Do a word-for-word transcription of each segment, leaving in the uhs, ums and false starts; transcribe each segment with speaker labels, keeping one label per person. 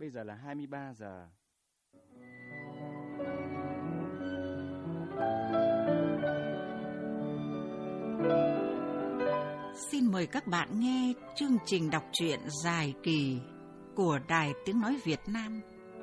Speaker 1: Bây giờ là hai mươi ba giờ.
Speaker 2: Xin mời các bạn nghe chương trình đọc truyện dài kỳ của Đài Tiếng Nói Việt Nam.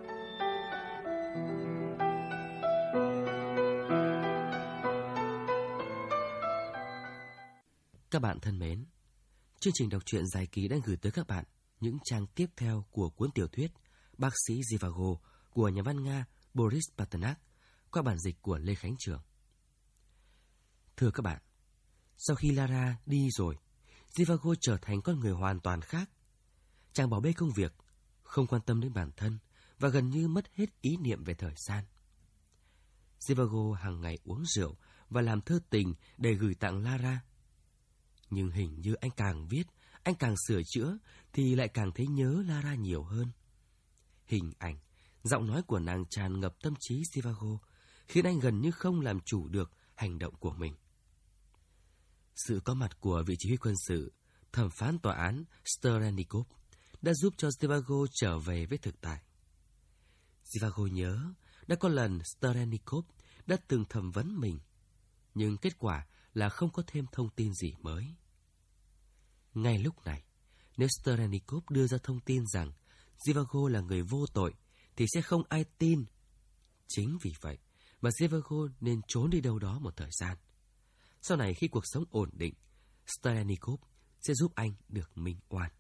Speaker 3: Các bạn thân mến, chương trình đọc truyện dài kỳ đang gửi tới các bạn những trang tiếp theo của cuốn tiểu thuyết Bác sĩ Zhivago của nhà văn Nga Boris Pasternak qua bản dịch của Lê Khánh Trường. Thưa các bạn, sau khi Lara đi rồi, Zhivago trở thành con người hoàn toàn khác. Chàng bỏ bê công việc, không quan tâm đến bản thân và gần như mất hết ý niệm về thời gian. Zhivago hàng ngày uống rượu và làm thơ tình để gửi tặng Lara. Nhưng hình như anh càng viết, anh càng sửa chữa thì lại càng thấy nhớ Lara nhiều hơn. Hình ảnh, giọng nói của nàng tràn ngập tâm trí Zhivago, khiến anh gần như không làm chủ được hành động của mình. Sự có mặt của vị chỉ huy quân sự, thẩm phán tòa án Sterenikov đã giúp cho Zhivago trở về với thực tại. Zhivago nhớ đã có lần Sterenikov đã từng thẩm vấn mình, nhưng kết quả là không có thêm thông tin gì mới. Ngay lúc này, nếu Sterenikov đưa ra thông tin rằng Zhivago là người vô tội thì sẽ không ai tin. Chính vì vậy mà Zhivago nên trốn đi đâu đó một thời gian. Sau này khi cuộc sống ổn định, Sterenikov sẽ giúp anh được minh oan.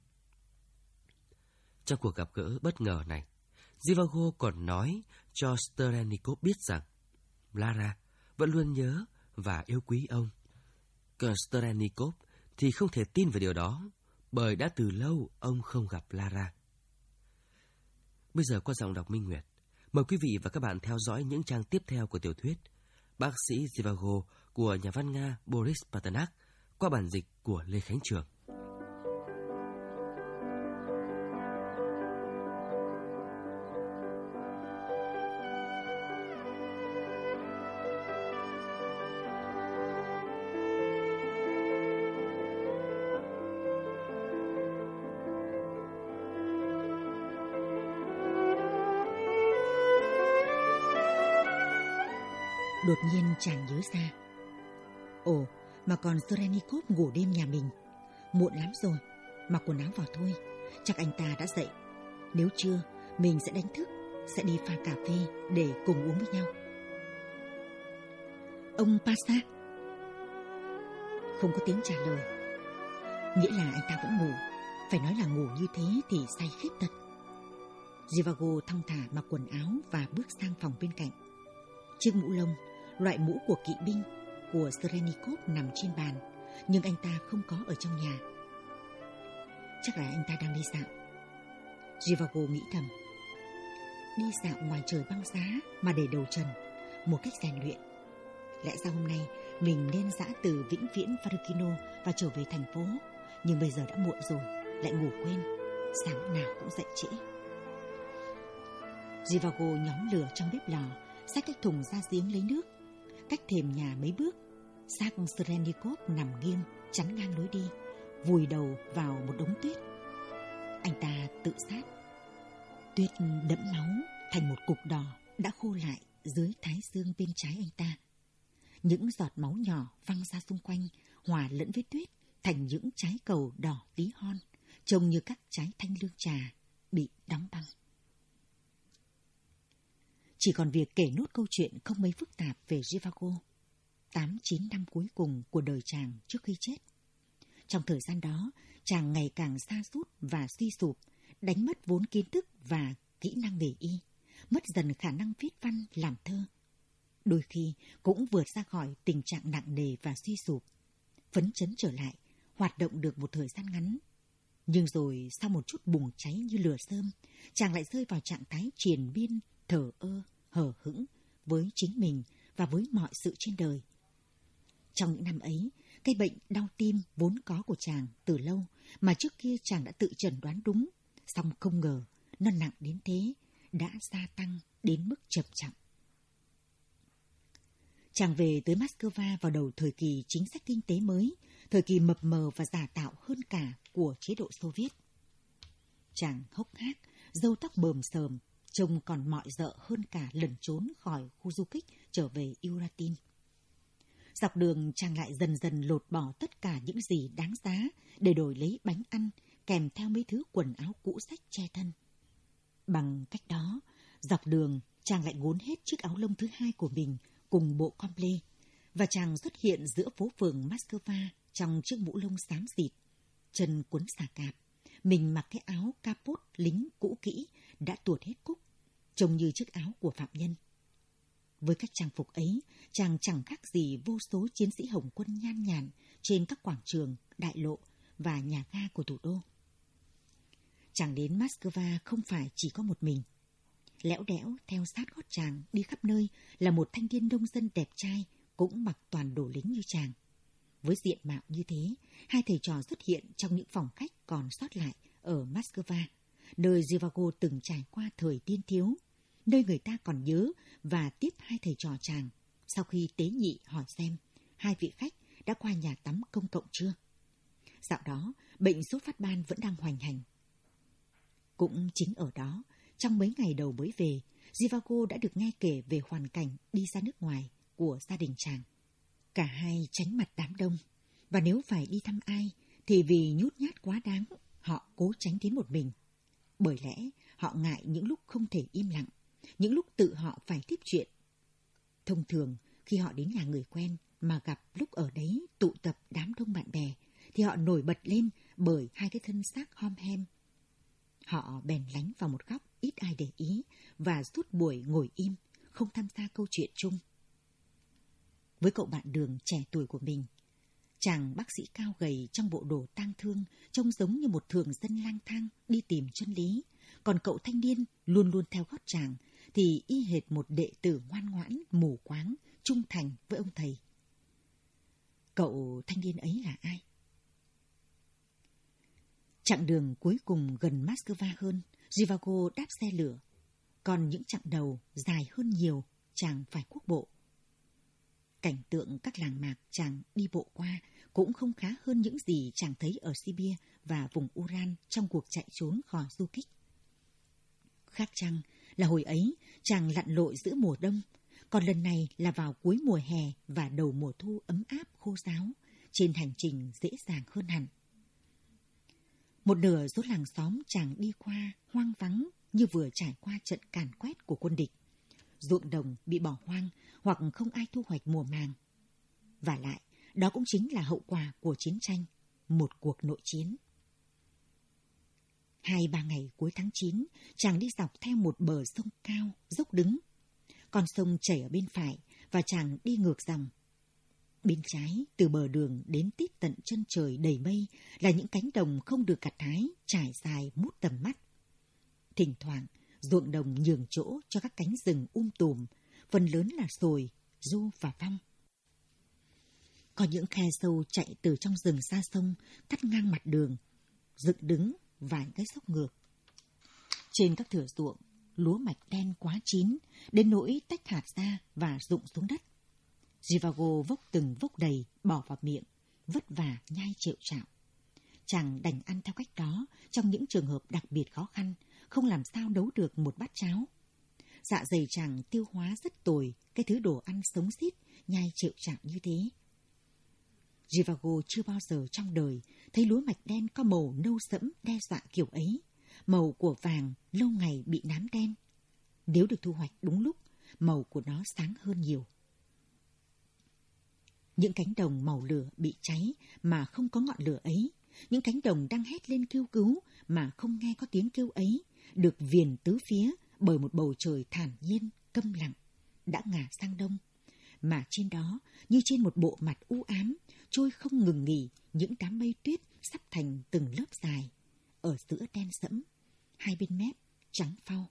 Speaker 3: Trong cuộc gặp gỡ bất ngờ này, Zhivago còn nói cho Sterenikov biết rằng Lara vẫn luôn nhớ và yêu quý ông. Còn Sterenikov thì không thể tin về điều đó, bởi đã từ lâu ông không gặp Lara. Bây giờ qua giọng đọc Minh Nguyệt, mời quý vị và các bạn theo dõi những trang tiếp theo của tiểu thuyết Bác sĩ Zhivago của nhà văn Nga Boris Pasternak qua bản dịch của Lê Khánh Trường.
Speaker 4: Đột nhiên chàng nhớ ra. Ồ, mà còn Sterenikov ngủ đêm nhà mình. Muộn lắm rồi, mặc quần áo vào thôi. Chắc anh ta đã dậy. Nếu chưa, mình sẽ đánh thức, sẽ đi pha cà phê để cùng uống với nhau. Ông Pasha? Không có tiếng trả lời. Nghĩa là anh ta vẫn ngủ. Phải nói là ngủ như thế thì say khít thật. Zhivago thong thả mặc quần áo và bước sang phòng bên cạnh. Chiếc mũ lông, loại mũ của kỵ binh của Sterenikov nằm trên bàn, nhưng anh ta không có ở trong nhà. Chắc là anh ta đang đi dạo. Zhivago nghĩ thầm. Đi dạo ngoài trời băng giá mà để đầu trần, một cách rèn luyện. Lẽ ra hôm nay mình nên dã từ vĩnh viễn Varukino và trở về thành phố, nhưng bây giờ đã muộn rồi, lại ngủ quên, sáng nào cũng dậy trễ. Zhivago nhóm lửa trong bếp lò, xách cái thùng ra giếng lấy nước. Cách thềm nhà mấy bước, xác Sterenikov nằm nghiêng chắn ngang lối đi, vùi đầu vào một đống tuyết. Anh ta tự sát. Tuyết đẫm máu thành một cục đỏ đã khô lại dưới thái dương bên trái anh ta. Những giọt máu nhỏ văng ra xung quanh, hòa lẫn với tuyết thành những trái cầu đỏ tí hon, trông như các trái thanh lương trà bị đóng băng. Chỉ còn việc kể nốt câu chuyện không mấy phức tạp về Zhivago, tám chín năm cuối cùng của đời chàng trước khi chết. Trong thời gian đó, chàng ngày càng sa sút và suy sụp, đánh mất vốn kiến thức và kỹ năng nghề y, mất dần khả năng viết văn, làm thơ. Đôi khi cũng vượt ra khỏi tình trạng nặng nề và suy sụp, phấn chấn trở lại, hoạt động được một thời gian ngắn. Nhưng rồi sau một chút bùng cháy như lửa rơm, chàng lại rơi vào trạng thái triền miên, thờ ơ, hờ hững với chính mình và với mọi sự trên đời. Trong những năm ấy, cái bệnh đau tim vốn có của chàng từ lâu mà trước kia chàng đã tự chẩn đoán đúng, song không ngờ nó nặng đến thế, đã gia tăng đến mức trầm trọng. Chàng về tới Moscow vào đầu thời kỳ chính sách kinh tế mới, thời kỳ mập mờ và giả tạo hơn cả của chế độ Xô Viết. Chàng hốc hác, râu tóc bờm sờm, trông còn mọi rợ hơn cả lẩn trốn khỏi khu du kích trở về Uratin. Dọc đường chàng lại dần dần lột bỏ tất cả những gì đáng giá để đổi lấy bánh ăn, kèm theo mấy thứ quần áo cũ rách che thân. Bằng cách đó, dọc đường chàng lại ngốn hết chiếc áo lông thứ hai của mình cùng bộ comble, và chàng xuất hiện giữa phố phường Moscow trong chiếc mũ lông xám xịt, chân quấn xà cạp, mình mặc cái áo capot lính cũ kỹ đã tuột hết cúc, trông như chiếc áo của phạm nhân. Với cách trang phục ấy, chàng chẳng khác gì vô số chiến sĩ Hồng quân nhan nhản trên các quảng trường, đại lộ và nhà ga của thủ đô. Chàng đến Moscow không phải chỉ có một mình. Lẽo đẽo theo sát gót chàng đi khắp nơi là một thanh niên nông dân đẹp trai, cũng mặc toàn đồ lính như chàng. Với diện mạo như thế, hai thầy trò xuất hiện trong những phòng khách còn sót lại ở Moscow, nơi Zhivago từng trải qua thời niên thiếu, nơi người ta còn nhớ và tiếp hai thầy trò chàng sau khi tế nhị hỏi xem hai vị khách đã qua nhà tắm công cộng chưa. Dạo đó, bệnh sốt phát ban vẫn đang hoành hành. Cũng chính ở đó, trong mấy ngày đầu mới về, Zhivago đã được nghe kể về hoàn cảnh đi ra nước ngoài của gia đình chàng. Cả hai tránh mặt đám đông, và nếu phải đi thăm ai thì vì nhút nhát quá đáng, họ cố tránh đến một mình. Bởi lẽ họ ngại những lúc không thể im lặng, những lúc tự họ phải tiếp chuyện. Thông thường, khi họ đến nhà người quen mà gặp lúc ở đấy tụ tập đám đông bạn bè, thì họ nổi bật lên bởi hai cái thân xác hom hem. Họ bèn lánh vào một góc ít ai để ý và suốt buổi ngồi im, không tham gia câu chuyện chung. Với cậu bạn Đường trẻ tuổi của mình, chàng bác sĩ cao gầy trong bộ đồ tang thương trông giống như một thường dân lang thang đi tìm chân lý, còn cậu thanh niên luôn luôn theo gót chàng thì y hệt một đệ tử ngoan ngoãn, mù quáng, trung thành với ông thầy. Cậu thanh niên ấy là ai? Chặng đường cuối cùng gần Moscow hơn, Zhivago đáp xe lửa, còn những chặng đầu dài hơn nhiều chàng phải quốc bộ. Cảnh tượng các làng mạc chàng đi bộ qua cũng không khá hơn những gì chàng thấy ở Sibia và vùng Uran trong cuộc chạy trốn khỏi du kích. Khác chăng là hồi ấy chàng lặn lội giữa mùa đông, còn lần này là vào cuối mùa hè và đầu mùa thu ấm áp khô ráo, trên hành trình dễ dàng hơn hẳn. Một nửa số làng xóm chàng đi qua hoang vắng như vừa trải qua trận càn quét của quân địch. Ruộng đồng bị bỏ hoang hoặc không ai thu hoạch mùa màng. Và lại, đó cũng chính là hậu quả của chiến tranh, một cuộc nội chiến. Hai ba ngày cuối tháng chín, chàng đi dọc theo một bờ sông cao, dốc đứng. Con sông chảy ở bên phải và chàng đi ngược dòng. Bên trái, từ bờ đường đến tít tận chân trời đầy mây là những cánh đồng không được gặt hái, trải dài mút tầm mắt. Thỉnh thoảng, ruộng đồng nhường chỗ cho các cánh rừng um tùm, phần lớn là sồi, du và phong. Có những khe sâu chạy từ trong rừng ra sông, cắt ngang mặt đường, dựng đứng vài cái xốc ngược. Trên các thửa ruộng, lúa mạch đen quá chín, đến nỗi tách hạt ra và rụng xuống đất. Zhivago vốc từng vốc đầy, bỏ vào miệng, vất vả nhai trệu trạo. Chàng đành ăn theo cách đó trong những trường hợp đặc biệt khó khăn, không làm sao nấu được một bát cháo. Dạ dày chàng tiêu hóa rất tồi cái thứ đồ ăn sống xít, nhai trệu trạo như thế. Zhivago chưa bao giờ trong đời thấy lúa mạch đen có màu nâu sẫm đe dọa kiểu ấy, màu của vàng lâu ngày bị nám đen. Nếu được thu hoạch đúng lúc, màu của nó sáng hơn nhiều. Những cánh đồng màu lửa bị cháy mà không có ngọn lửa ấy, những cánh đồng đang hét lên kêu cứu mà không nghe có tiếng kêu ấy, được viền tứ phía bởi một bầu trời thản nhiên, câm lặng, đã ngả sang đông. Mà trên đó, như trên một bộ mặt u ám, trôi không ngừng nghỉ những đám mây tuyết sắp thành từng lớp dài, ở giữa đen sẫm, hai bên mép trắng phau.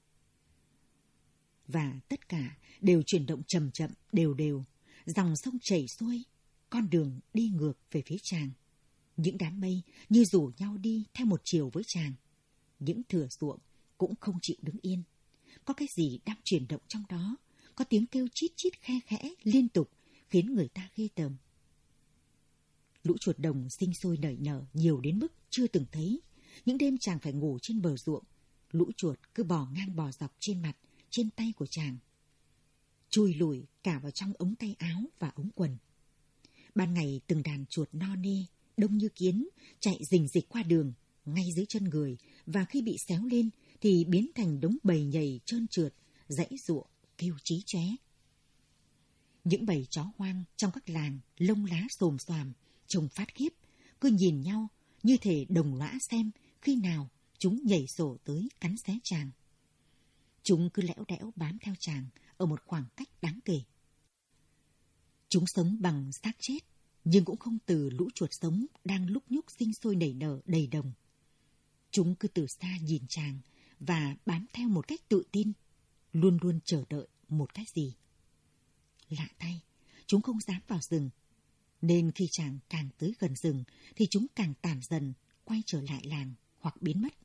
Speaker 4: Và tất cả đều chuyển động chậm chậm, đều đều, dòng sông chảy xuôi, con đường đi ngược về phía chàng. Những đám mây như rủ nhau đi theo một chiều với chàng. Những thửa ruộng cũng không chịu đứng yên. Có cái gì đang chuyển động trong đó, có tiếng kêu chít chít khe khẽ liên tục khiến người ta ghê tởm. Lũ chuột đồng sinh sôi nảy nở nhiều đến mức chưa từng thấy. Những đêm chàng phải ngủ trên bờ ruộng, lũ chuột cứ bò ngang bò dọc trên mặt, trên tay của chàng, chui lùi cả vào trong ống tay áo và ống quần. Ban ngày từng đàn chuột no nê, đông như kiến, chạy rình rịch qua đường, ngay dưới chân người, và khi bị xéo lên thì biến thành đống bầy nhầy trơn trượt, giãy giụa, kêu chí chóe. Những bầy chó hoang trong các làng lông lá xồm xoàm, trông phát khiếp, cứ nhìn nhau như thể đồng lõa xem khi nào chúng nhảy sổ tới cắn xé chàng. Chúng cứ lẽo đẽo bám theo chàng ở một khoảng cách đáng kể. Chúng sống bằng xác chết, nhưng cũng không từ lũ chuột sống đang lúc nhúc sinh sôi nảy nở đầy đồng. Chúng cứ từ xa nhìn chàng và bám theo một cách tự tin, luôn luôn chờ đợi một cái gì. Lạ thay, chúng không dám vào rừng, nên khi chàng càng tới gần rừng thì chúng càng tản dần, quay trở lại làng hoặc biến mất.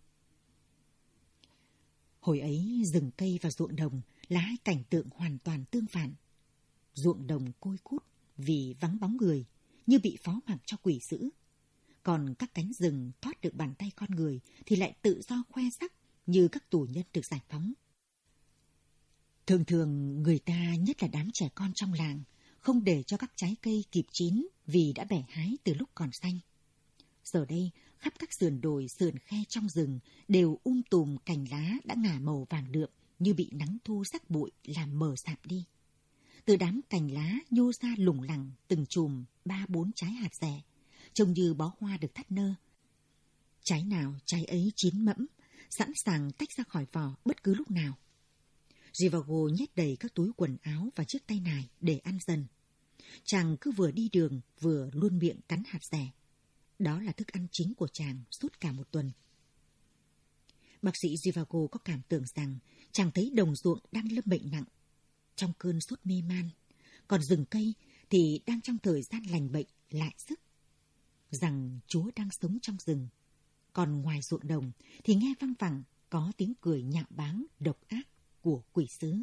Speaker 4: Hồi ấy, rừng cây và ruộng đồng là hai cảnh tượng hoàn toàn tương phản. Ruộng đồng côi cút vì vắng bóng người, như bị phó mặc cho quỷ dữ. Còn các cánh rừng thoát được bàn tay con người thì lại tự do khoe sắc như các tù nhân được giải phóng. Thường thường người ta, nhất là đám trẻ con trong làng, không để cho các trái cây kịp chín vì đã bẻ hái từ lúc còn xanh. Giờ đây, khắp các sườn đồi, sườn khe trong rừng đều um tùm cành lá đã ngả màu vàng đượm như bị nắng thu sắc bụi làm mờ sạm đi. Từ đám cành lá nhô ra lủng lẳng từng chùm ba bốn trái hạt dẻ, trông như bó hoa được thắt nơ. Trái nào trái ấy chín mẫm, sẵn sàng tách ra khỏi vỏ bất cứ lúc nào. Zhivago nhét đầy các túi quần áo và chiếc tay nải để ăn dần. Chàng cứ vừa đi đường vừa luôn miệng cắn hạt dẻ. Đó là thức ăn chính của chàng suốt cả một tuần. Bác sĩ Zhivago có cảm tưởng rằng chàng thấy đồng ruộng đang lâm bệnh nặng, trong cơn sốt mê man, còn rừng cây thì đang trong thời gian lành bệnh lại sức. Rằng Chúa đang sống trong rừng, còn ngoài ruộng đồng thì nghe văng vẳng có tiếng cười nhạo báng độc ác của quỷ sứ.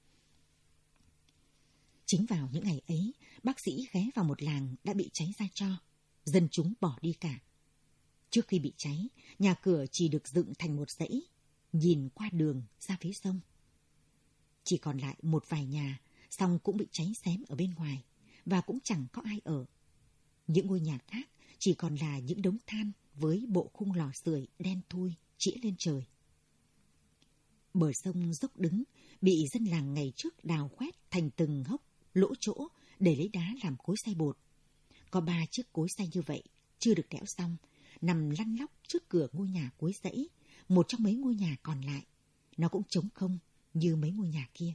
Speaker 4: Chính vào những ngày ấy, bác sĩ ghé vào một làng đã bị cháy ra tro, dân chúng bỏ đi cả. Trước khi bị cháy, nhà cửa chỉ được dựng thành một dãy, nhìn qua đường ra phía sông. Chỉ còn lại một vài nhà, song cũng bị cháy xém ở bên ngoài, và cũng chẳng có ai ở. Những ngôi nhà khác chỉ còn là những đống than với bộ khung lò sưởi đen thui chĩa lên trời. Bờ sông dốc đứng, bị dân làng ngày trước đào khoét thành từng hốc, lỗ chỗ để lấy đá làm cối xay bột. Có ba chiếc cối xay như vậy, chưa được đẽo xong, nằm lăn lóc trước cửa ngôi nhà cuối dãy, một trong mấy ngôi nhà còn lại. Nó cũng trống không như mấy ngôi nhà kia.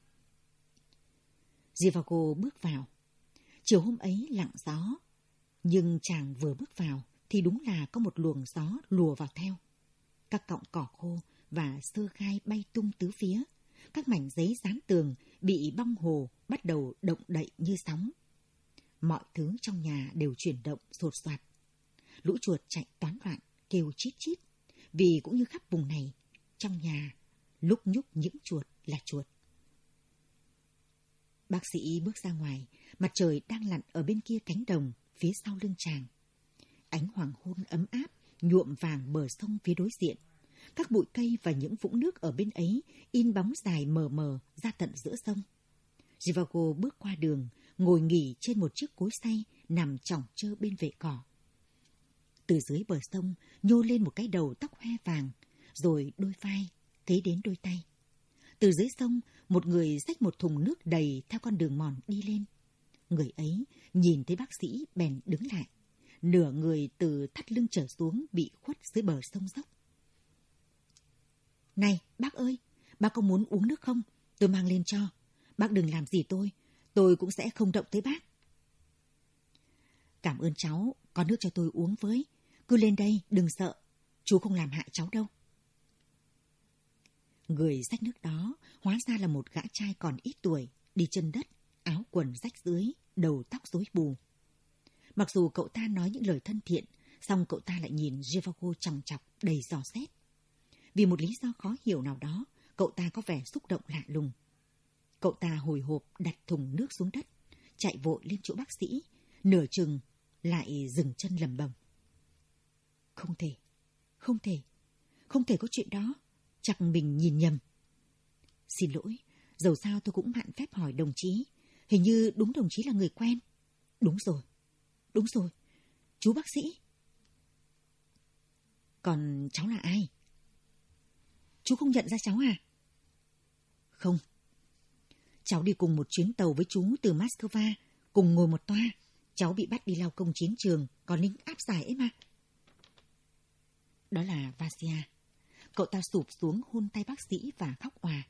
Speaker 4: Zhivago bước vào. Chiều hôm ấy lặng gió, nhưng chàng vừa bước vào thì đúng là có một luồng gió lùa vào theo. Các cọng cỏ khô và sơ khai bay tung tứ phía. Các mảnh giấy dán tường bị bong hồ bắt đầu động đậy như sóng. Mọi thứ trong nhà đều chuyển động sột soạt. Lũ chuột chạy toán loạn, kêu chít chít. Vì cũng như khắp vùng này, trong nhà lúc nhúc những chuột là chuột. Bác sĩ bước ra ngoài, mặt trời đang lặn ở bên kia cánh đồng, phía sau lưng chàng. Ánh hoàng hôn ấm áp nhuộm vàng bờ sông phía đối diện. Các bụi cây và những vũng nước ở bên ấy in bóng dài mờ mờ ra tận giữa sông. Zhivago bước qua đường, ngồi nghỉ trên một chiếc cối xay nằm chỏng chơ bên vệ cỏ. Từ dưới bờ sông nhô lên một cái đầu tóc hoe vàng, rồi đôi vai, kế đến đôi tay. Từ dưới sông, một người xách một thùng nước đầy theo con đường mòn đi lên. Người ấy nhìn thấy bác sĩ bèn đứng lại. Nửa người từ thắt lưng trở xuống bị khuất dưới bờ sông dốc. Này, bác ơi, bác có muốn uống nước không? Tôi mang lên cho. Bác đừng làm gì tôi, tôi cũng sẽ không động tới bác. Cảm ơn cháu, có nước cho tôi uống với. Cứ lên đây, đừng sợ, chú không làm hại cháu đâu. Người xách nước đó hóa ra là một gã trai còn ít tuổi, đi chân đất, áo quần rách dưới, đầu tóc rối bù. Mặc dù cậu ta nói những lời thân thiện, song cậu ta lại nhìn Zhivago chòng chọc đầy dò xét. Vì một lý do khó hiểu nào đó, cậu ta có vẻ xúc động lạ lùng. Cậu ta hồi hộp đặt thùng nước xuống đất, chạy vội lên chỗ bác sĩ, nửa chừng lại dừng chân lẩm bẩm. Không thể, không thể, không thể có chuyện đó. Chắc mình nhìn nhầm. Xin lỗi, dầu sao tôi cũng mạn phép hỏi đồng chí. Hình như đúng đồng chí là người quen. Đúng rồi, đúng rồi, chú bác sĩ. Còn cháu là ai? Chú không nhận ra cháu à? Không. Cháu đi cùng một chuyến tàu với chú từ Moscow, cùng ngồi một toa. Cháu bị bắt đi lao công chiến trường, có lính áp giải ấy mà. Đó là Vasia. Cậu ta sụp xuống hôn tay bác sĩ và khóc òa.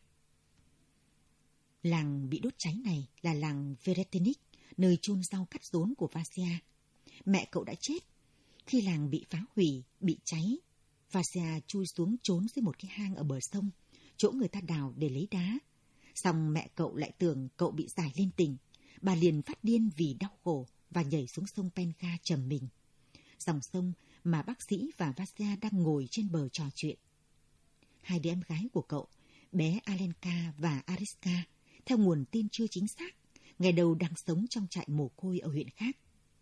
Speaker 4: Làng bị đốt cháy này là làng Veretenik, nơi chôn rau cắt rốn của Vasia. Mẹ cậu đã chết. Khi làng bị phá hủy, bị cháy, Vasia chui xuống trốn dưới một cái hang ở bờ sông, chỗ người ta đào để lấy đá. Xong mẹ cậu lại tưởng cậu bị giải lên tình. Bà liền phát điên vì đau khổ và nhảy xuống sông Penka trầm mình. Dòng sông mà bác sĩ và Vasia đang ngồi trên bờ trò chuyện. Hai đứa em gái của cậu, bé Alenka và Ariska, theo nguồn tin chưa chính xác, ngày đầu đang sống trong trại mồ côi ở huyện khác.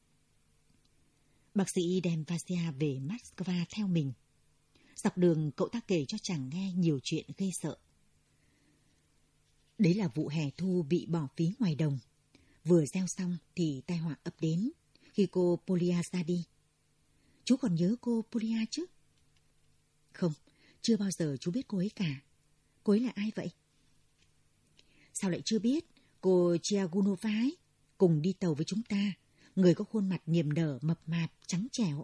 Speaker 4: Bác sĩ đem Vasia về Moscow theo mình. Dọc đường cậu ta kể cho chàng nghe nhiều chuyện ghê sợ. Đấy là vụ hè thu bị bỏ phí ngoài đồng. Vừa gieo xong thì tai họa ập đến khi cô Polia ra đi. Chú còn nhớ cô Polia chứ? Không, chưa bao giờ chú biết cô ấy cả. Cô ấy là ai vậy? Sao lại chưa biết? Cô Chiagunova ấy, cùng đi tàu với chúng ta. Người có khuôn mặt niềm nở, mập mạp, trắng trẻo.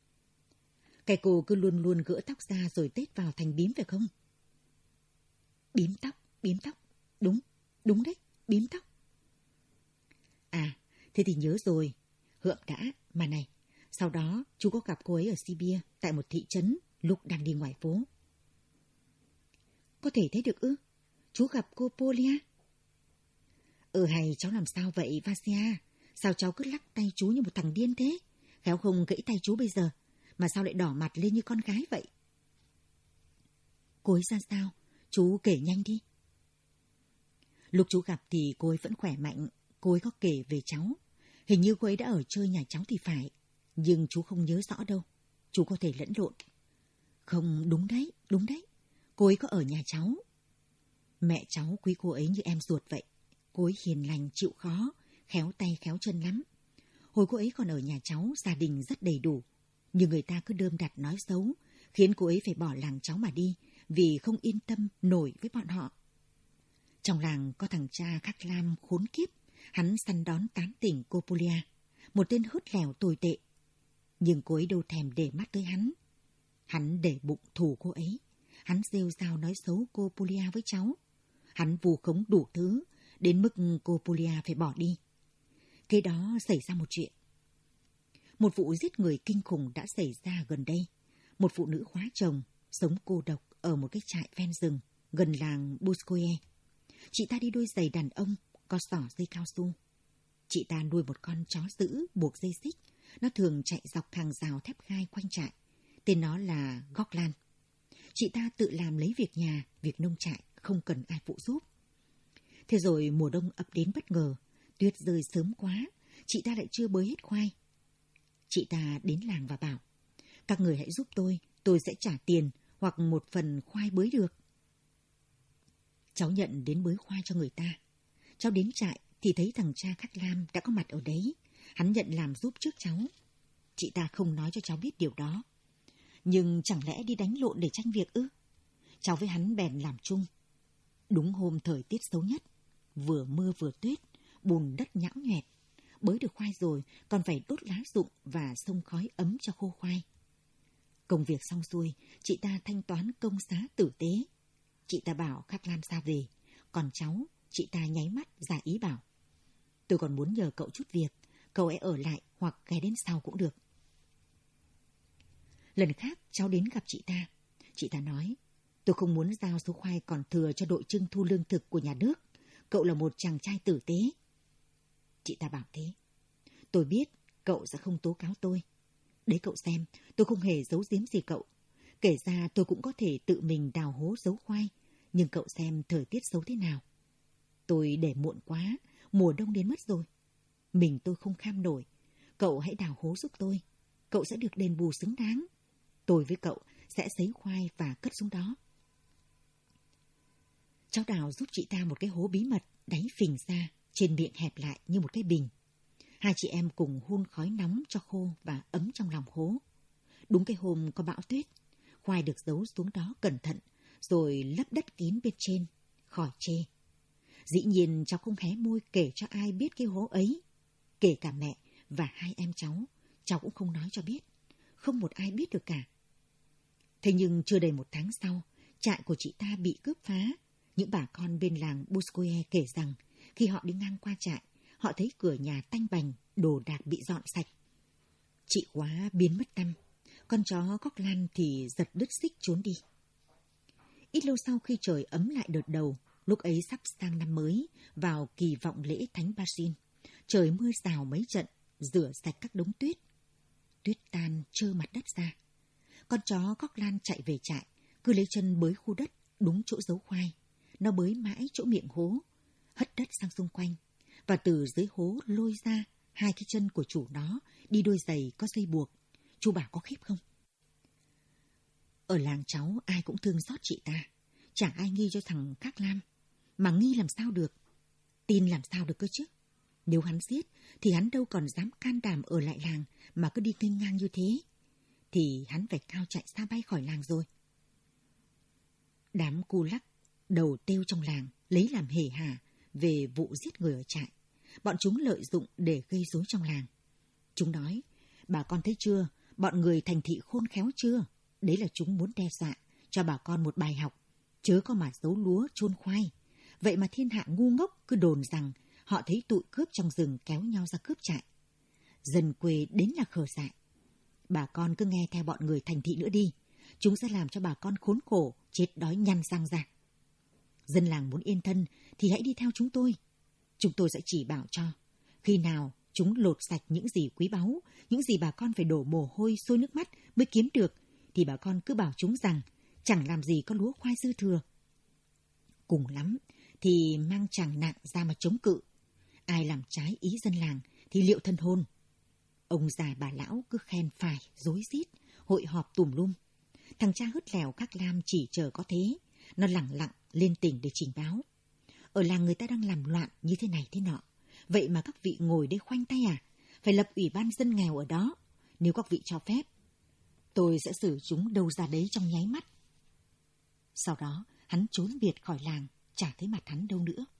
Speaker 4: Cái cô cứ luôn luôn gỡ tóc ra rồi tết vào thành bím phải không? Bím tóc, bím tóc. Đúng, đúng đấy, bím tóc. À, thế thì nhớ rồi. Hượm đã, mà này. Sau đó, chú có gặp cô ấy ở Sibia, tại một thị trấn, lúc đang đi ngoài phố. Có thể thế được ư? Chú gặp cô Polia? Ừ hay, cháu làm sao vậy, Vasia? Sao cháu cứ lắc tay chú như một thằng điên thế? Khéo không gãy tay chú bây giờ, mà sao lại đỏ mặt lên như con gái vậy? Cô ấy ra sao? Chú kể nhanh đi. Lúc chú gặp thì cô ấy vẫn khỏe mạnh. Cô ấy có kể về cháu. Hình như cô ấy đã ở chơi nhà cháu thì phải. Nhưng chú không nhớ rõ đâu. Chú có thể lẫn lộn. Không, đúng đấy, đúng đấy. Cô ấy có ở nhà cháu. Mẹ cháu quý cô ấy như em ruột vậy. Cô ấy hiền lành, chịu khó, khéo tay khéo chân lắm. Hồi cô ấy còn ở nhà cháu, gia đình rất đầy đủ. Nhưng người ta cứ đơm đặt nói xấu, khiến cô ấy phải bỏ làng cháu mà đi, vì không yên tâm nổi với bọn họ. Trong làng có thằng cha Khắc Lam khốn kiếp, hắn săn đón tán tỉnh cô Polia, một tên hớt lèo tồi tệ. Nhưng cô ấy đâu thèm để mắt tới hắn. Hắn để bụng thù cô ấy. Hắn rêu rao nói xấu cô Polia với cháu. Hắn vù khống đủ thứ, đến mức cô Polia phải bỏ đi. Kế đó xảy ra một chuyện. Một vụ giết người kinh khủng đã xảy ra gần đây. Một phụ nữ khóa chồng, sống cô độc ở một cái trại ven rừng, gần làng Buskoye. Chị ta đi đôi giày đàn ông, có xỏ dây cao su. Chị ta nuôi một con chó dữ buộc dây xích. Nó thường chạy dọc hàng rào thép gai quanh trại. Tên nó là Goklan. Chị ta tự làm lấy việc nhà, việc nông trại, không cần ai phụ giúp. Thế rồi mùa đông ập đến bất ngờ. Tuyết rơi sớm quá, chị ta lại chưa bới hết khoai. Chị ta đến làng và bảo, các người hãy giúp tôi, tôi sẽ trả tiền hoặc một phần khoai bới được. Cháu nhận đến bới khoai cho người ta. Cháu đến trại thì thấy thằng cha Khắc Lam đã có mặt ở đấy. Hắn nhận làm giúp trước cháu. Chị ta không nói cho cháu biết điều đó. Nhưng chẳng lẽ đi đánh lộn để tranh việc ư? Cháu với hắn bèn làm chung. Đúng hôm thời tiết xấu nhất, vừa mưa vừa tuyết, bùn đất nhão nhoẹt. Bới được khoai rồi, còn phải đốt lá rụng và xông khói ấm cho khô khoai. Công việc xong xuôi, chị ta thanh toán công giá tử tế. Chị ta bảo Khắc Lam ra về, còn cháu, chị ta nháy mắt giả ý bảo, tôi còn muốn nhờ cậu chút việc, cậu ấy ở lại hoặc ghé đến sau cũng được. Lần khác cháu đến gặp chị ta, chị ta nói, tôi không muốn giao số khoai còn thừa cho đội trưng thu lương thực của nhà nước, cậu là một chàng trai tử tế. Chị ta bảo thế. Tôi biết cậu sẽ không tố cáo tôi. Đấy cậu xem, tôi không hề giấu giếm gì cậu. Kể ra tôi cũng có thể tự mình đào hố giấu khoai. Nhưng cậu xem thời tiết xấu thế nào. Tôi để muộn quá, mùa đông đến mất rồi. Mình tôi không kham nổi. Cậu hãy đào hố giúp tôi. Cậu sẽ được đền bù xứng đáng. Tôi với cậu sẽ sấy khoai và cất xuống đó. Cháu đào giúp chị ta một cái hố bí mật, đáy phình ra, trên miệng hẹp lại như một cái bình. Hai chị em cùng hun khói nóng cho khô và ấm trong lòng hố. Đúng cái hôm có bão tuyết, khoai được giấu xuống đó cẩn thận, rồi lấp đất kín bên trên, khỏi chê. Dĩ nhiên cháu không hé môi kể cho ai biết cái hố ấy, kể cả mẹ và hai em cháu, cháu cũng không nói cho biết. Không một ai biết được cả. Thế nhưng chưa đầy một tháng sau, trại của chị ta bị cướp phá. Những bà con bên làng Buscoe kể rằng khi họ đi ngang qua trại, họ thấy cửa nhà tanh bành, đồ đạc bị dọn sạch. Chị Quá biến mất tăm, con chó Góc Lan thì giật đứt xích trốn đi. Ít lâu sau khi trời ấm lại đợt đầu, lúc ấy sắp sang năm mới, vào kỳ vọng lễ Thánh Basin, trời mưa rào mấy trận, rửa sạch các đống tuyết. Tuyết tan trơ mặt đất ra. Con chó Góc Lan chạy về trại, cứ lấy chân bới khu đất đúng chỗ giấu khoai. Nó bới mãi chỗ miệng hố, hất đất sang xung quanh, và từ dưới hố lôi ra hai cái chân của chủ nó, đi đôi giày có dây buộc. Chú bảo có khiếp không? Ở làng cháu ai cũng thương xót chị ta. Chẳng ai nghi cho thằng Các Lam. Mà nghi làm sao được? Tin làm sao được cơ chứ? Nếu hắn giết, thì hắn đâu còn dám can đảm ở lại làng mà cứ đi nghênh ngang như thế. Thì hắn phải cao chạy xa bay khỏi làng rồi. Đám cu lắc, đầu têu trong làng, lấy làm hề hà về vụ giết người ở trại. Bọn chúng lợi dụng để gây rối trong làng. Chúng nói, bà con thấy chưa, bọn người thành thị khôn khéo chưa? Đấy là chúng muốn đe dọa, cho bà con một bài học, chớ có mà giấu lúa chôn khoai. Vậy mà thiên hạ ngu ngốc cứ đồn rằng họ thấy tụi cướp trong rừng kéo nhau ra cướp trại. Dân quê đến là khờ dại. Bà con cứ nghe theo bọn người thành thị nữa đi, chúng sẽ làm cho bà con khốn khổ, chết đói nhăn răng ra. Dân làng muốn yên thân thì hãy đi theo chúng tôi. Chúng tôi sẽ chỉ bảo cho. Khi nào chúng lột sạch những gì quý báu, những gì bà con phải đổ mồ hôi sôi nước mắt mới kiếm được, thì bà con cứ bảo chúng rằng chẳng làm gì có lúa khoai dư thừa. Cùng lắm thì mang tràng nặng ra mà chống cự. Ai làm trái ý dân làng thì liệu thân hôn. Ông già bà lão cứ khen phải, rối rít, hội họp tùm lum. Thằng cha hứt lèo Các Lam chỉ chờ có thế. Nó lẳng lặng lên tỉnh để trình báo. Ở làng người ta đang làm loạn như thế này thế nọ. Vậy mà các vị ngồi đây khoanh tay à? Phải lập ủy ban dân nghèo ở đó. Nếu các vị cho phép, tôi sẽ xử chúng đâu ra đấy trong nháy mắt. Sau đó, hắn trốn biệt khỏi làng, chả thấy mặt hắn đâu nữa.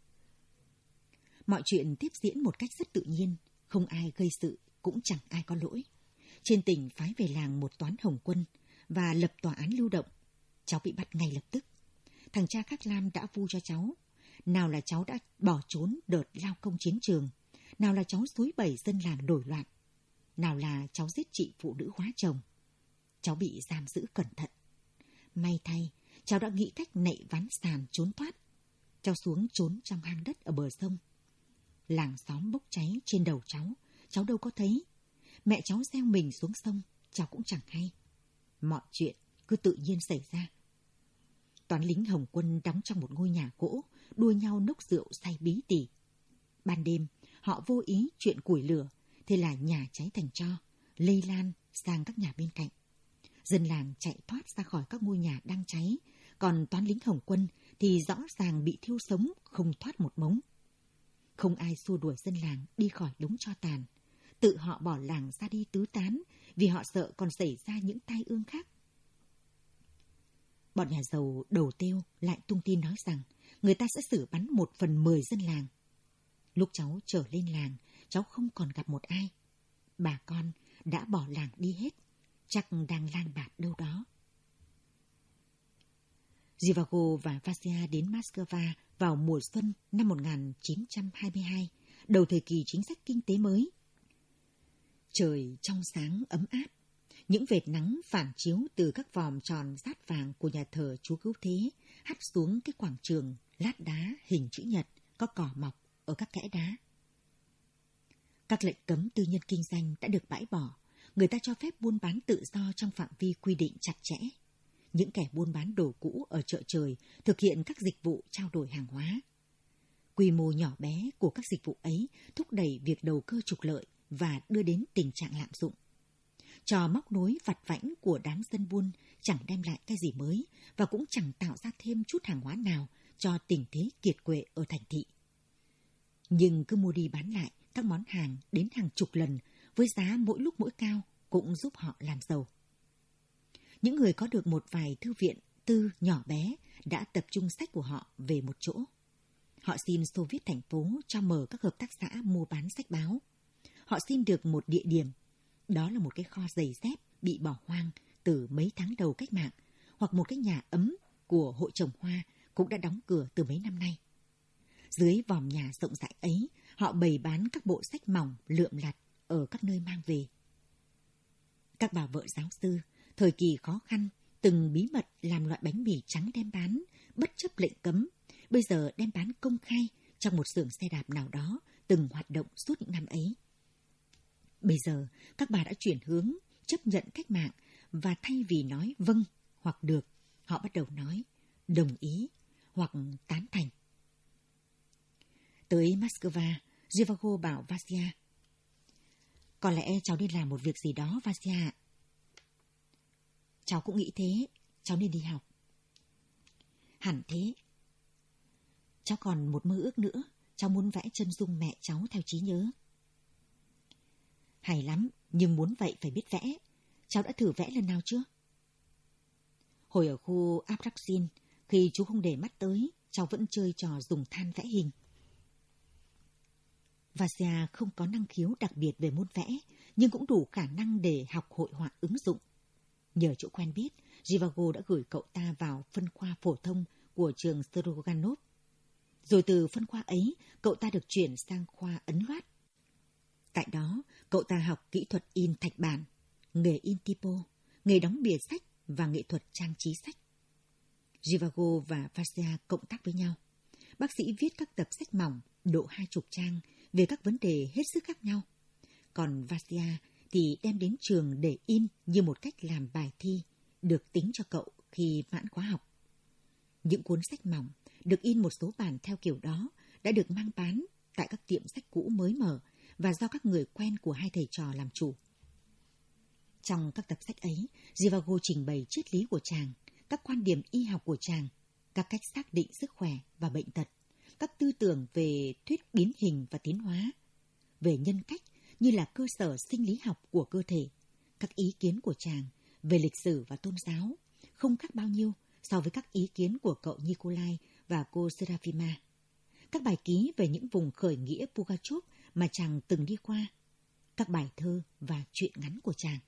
Speaker 4: Mọi chuyện tiếp diễn một cách rất tự nhiên, không ai gây sự, cũng chẳng ai có lỗi. Trên tỉnh phái về làng một toán hồng quân và lập tòa án lưu động. Cháu bị bắt ngay lập tức. Thằng cha Các Lam đã vu cho cháu. Nào là cháu đã bỏ trốn đợt lao công chiến trường, nào là cháu xúi bẩy dân làng nổi loạn, nào là cháu giết chị phụ nữ hóa chồng. Cháu bị giam giữ cẩn thận. May thay, cháu đã nghĩ cách nậy ván sàn trốn thoát. Cháu xuống trốn trong hang đất ở bờ sông. Làng xóm bốc cháy trên đầu cháu, cháu đâu có thấy. Mẹ cháu gieo mình xuống sông, cháu cũng chẳng hay. Mọi chuyện cứ tự nhiên xảy ra. Toán lính Hồng quân đóng trong một ngôi nhà gỗ, đua nhau nốc rượu say bí tỉ. Ban đêm, họ vô ý chuyện củi lửa, thế là nhà cháy thành tro, lây lan sang các nhà bên cạnh. Dân làng chạy thoát ra khỏi các ngôi nhà đang cháy, còn toán lính Hồng quân thì rõ ràng bị thiêu sống, không thoát một mống. Không ai xua đuổi dân làng đi khỏi đống tro tàn. Tự họ bỏ làng ra đi tứ tán, vì họ sợ còn xảy ra những tai ương khác. Bọn nhà giàu đầu têu lại tung tin nói rằng người ta sẽ xử bắn một phần mười dân làng. Lúc cháu trở lên làng, cháu không còn gặp một ai. Bà con đã bỏ làng đi hết, chắc đang lang bạt đâu đó. Zhivago và Vasia đến Moscow vào mùa xuân năm một nghìn chín trăm hai mươi hai, đầu thời kỳ chính sách kinh tế mới. Trời trong sáng ấm áp, những vệt nắng phản chiếu từ các vòm tròn rát vàng của nhà thờ Chúa Cứu Thế hắt xuống cái quảng trường lát đá hình chữ nhật có cỏ mọc ở các kẽ đá. Các lệnh cấm tư nhân kinh doanh đã được bãi bỏ, người ta cho phép buôn bán tự do trong phạm vi quy định chặt chẽ. Những kẻ buôn bán đồ cũ ở chợ trời thực hiện các dịch vụ trao đổi hàng hóa. Quy mô nhỏ bé của các dịch vụ ấy thúc đẩy việc đầu cơ trục lợi và đưa đến tình trạng lạm dụng. Trò móc nối vặt vãnh của đám dân buôn chẳng đem lại cái gì mới và cũng chẳng tạo ra thêm chút hàng hóa nào cho tình thế kiệt quệ ở thành thị. Nhưng cứ mua đi bán lại các món hàng đến hàng chục lần với giá mỗi lúc mỗi cao cũng giúp họ làm giàu. Những người có được một vài thư viện tư nhỏ bé đã tập trung sách của họ về một chỗ. Họ xin Xô Viết thành phố cho mở các hợp tác xã mua bán sách báo. Họ xin được một địa điểm, đó là một cái kho giày dép bị bỏ hoang từ mấy tháng đầu cách mạng, hoặc một cái nhà ấm của hội trồng hoa cũng đã đóng cửa từ mấy năm nay. Dưới vòm nhà rộng rãi ấy, họ bày bán các bộ sách mỏng lượm lặt ở các nơi mang về. Các bà vợ giáo sư, thời kỳ khó khăn, từng bí mật làm loại bánh mì trắng đem bán, bất chấp lệnh cấm, bây giờ đem bán công khai trong một xưởng xe đạp nào đó từng hoạt động suốt những năm ấy. Bây giờ, các bà đã chuyển hướng, chấp nhận cách mạng, và thay vì nói vâng hoặc được, họ bắt đầu nói đồng ý hoặc tán thành. Tới Moscow, Zhivago bảo Vasya: "Có lẽ cháu nên làm một việc gì đó, Vasya." "Cháu cũng nghĩ thế, cháu nên đi học." "Hẳn thế. Cháu còn một mơ ước nữa, cháu muốn vẽ chân dung mẹ cháu theo trí nhớ." "Hay lắm, nhưng muốn vậy phải biết vẽ. Cháu đã thử vẽ lần nào chưa?" "Hồi ở khu Abraksin, khi chú không để mắt tới, cháu vẫn chơi trò dùng than vẽ hình." Vasya không có năng khiếu đặc biệt về môn vẽ, nhưng cũng đủ khả năng để học hội họa ứng dụng. Nhờ chỗ quen biết, Zhivago đã gửi cậu ta vào phân khoa phổ thông của trường Stroganov. Rồi từ phân khoa ấy, cậu ta được chuyển sang khoa ấn loát. Tại đó, cậu ta học kỹ thuật in thạch bản, nghề in typo, nghề đóng bìa sách và nghệ thuật trang trí sách. Zhivago và Vasya cộng tác với nhau. Bác sĩ viết các tập sách mỏng độ hai chục trang về các vấn đề hết sức khác nhau. Còn Vasya thì đem đến trường để in như một cách làm bài thi, được tính cho cậu khi mãn khóa học. Những cuốn sách mỏng được in một số bản theo kiểu đó đã được mang bán tại các tiệm sách cũ mới mở và do các người quen của hai thầy trò làm chủ. Trong các tập sách ấy, Zhivago trình bày triết lý của chàng, các quan điểm y học của chàng, các cách xác định sức khỏe và bệnh tật, các tư tưởng về thuyết biến hình và tiến hóa, về nhân cách như là cơ sở sinh lý học của cơ thể, các ý kiến của chàng về lịch sử và tôn giáo, không khác bao nhiêu so với các ý kiến của cậu Nikolai và cô Serafima. Các bài ký về những vùng khởi nghĩa Pugachov mà chàng từng đi qua, các bài thơ và truyện ngắn của chàng.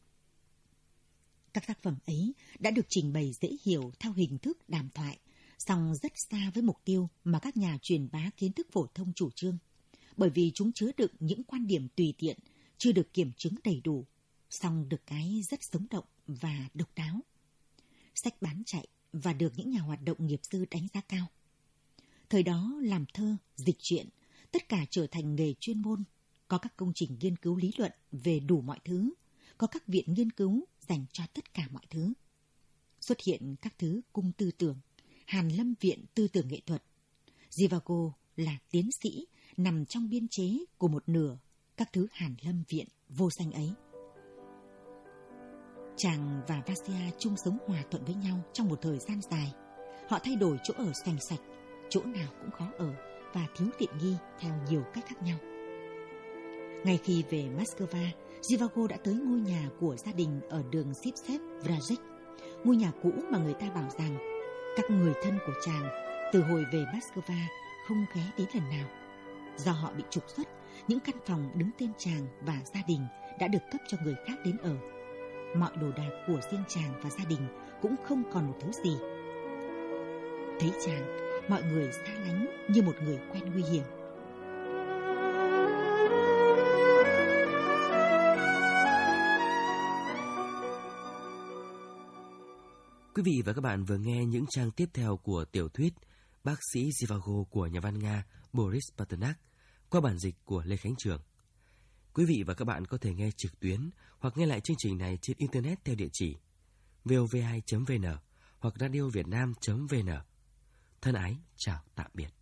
Speaker 4: Các tác phẩm ấy đã được trình bày dễ hiểu theo hình thức đàm thoại, song rất xa với mục tiêu mà các nhà truyền bá kiến thức phổ thông chủ trương, bởi vì chúng chứa đựng những quan điểm tùy tiện, chưa được kiểm chứng đầy đủ, song được cái rất sống động và độc đáo. Sách bán chạy và được những nhà hoạt động nghiệp dư đánh giá cao. Thời đó làm thơ, dịch truyện, tất cả trở thành nghề chuyên môn, có các công trình nghiên cứu lý luận về đủ mọi thứ, có các viện nghiên cứu dành cho tất cả mọi thứ. Xuất hiện các thứ cung tư tưởng, Hàn Lâm Viện Tư tưởng Nghệ thuật. Zhivago là tiến sĩ nằm trong biên chế của một nửa các thứ Hàn Lâm Viện vô danh ấy. Chàng và Vasya chung sống hòa thuận với nhau trong một thời gian dài. Họ thay đổi chỗ ở xoành xạch, chỗ nào cũng khó ở và thiếu tiện nghi theo nhiều cách khác nhau. Ngay khi về Moscow, Zhivago đã tới ngôi nhà của gia đình ở đường Sipsev Vrajek, ngôi nhà cũ mà người ta bảo rằng các người thân của chàng từ hồi về Moscow không ghé đến lần nào. Do họ bị trục xuất, những căn phòng đứng tên chàng và gia đình đã được cấp cho người khác đến ở. Mọi đồ đạc của riêng chàng và gia đình cũng không còn một thứ gì. Thấy chàng, mọi người xa lánh như một người quen nguy hiểm.
Speaker 3: Quý vị và các bạn vừa nghe những trang tiếp theo của tiểu thuyết Bác sĩ Zhivago của nhà văn Nga Boris Pasternak qua bản dịch của Lê Khánh Trường. Quý vị và các bạn có thể nghe trực tuyến hoặc nghe lại chương trình này trên Internet theo địa chỉ vov hai chấm vn hoặc radiovietnam chấm vn. Thân ái, chào tạm biệt.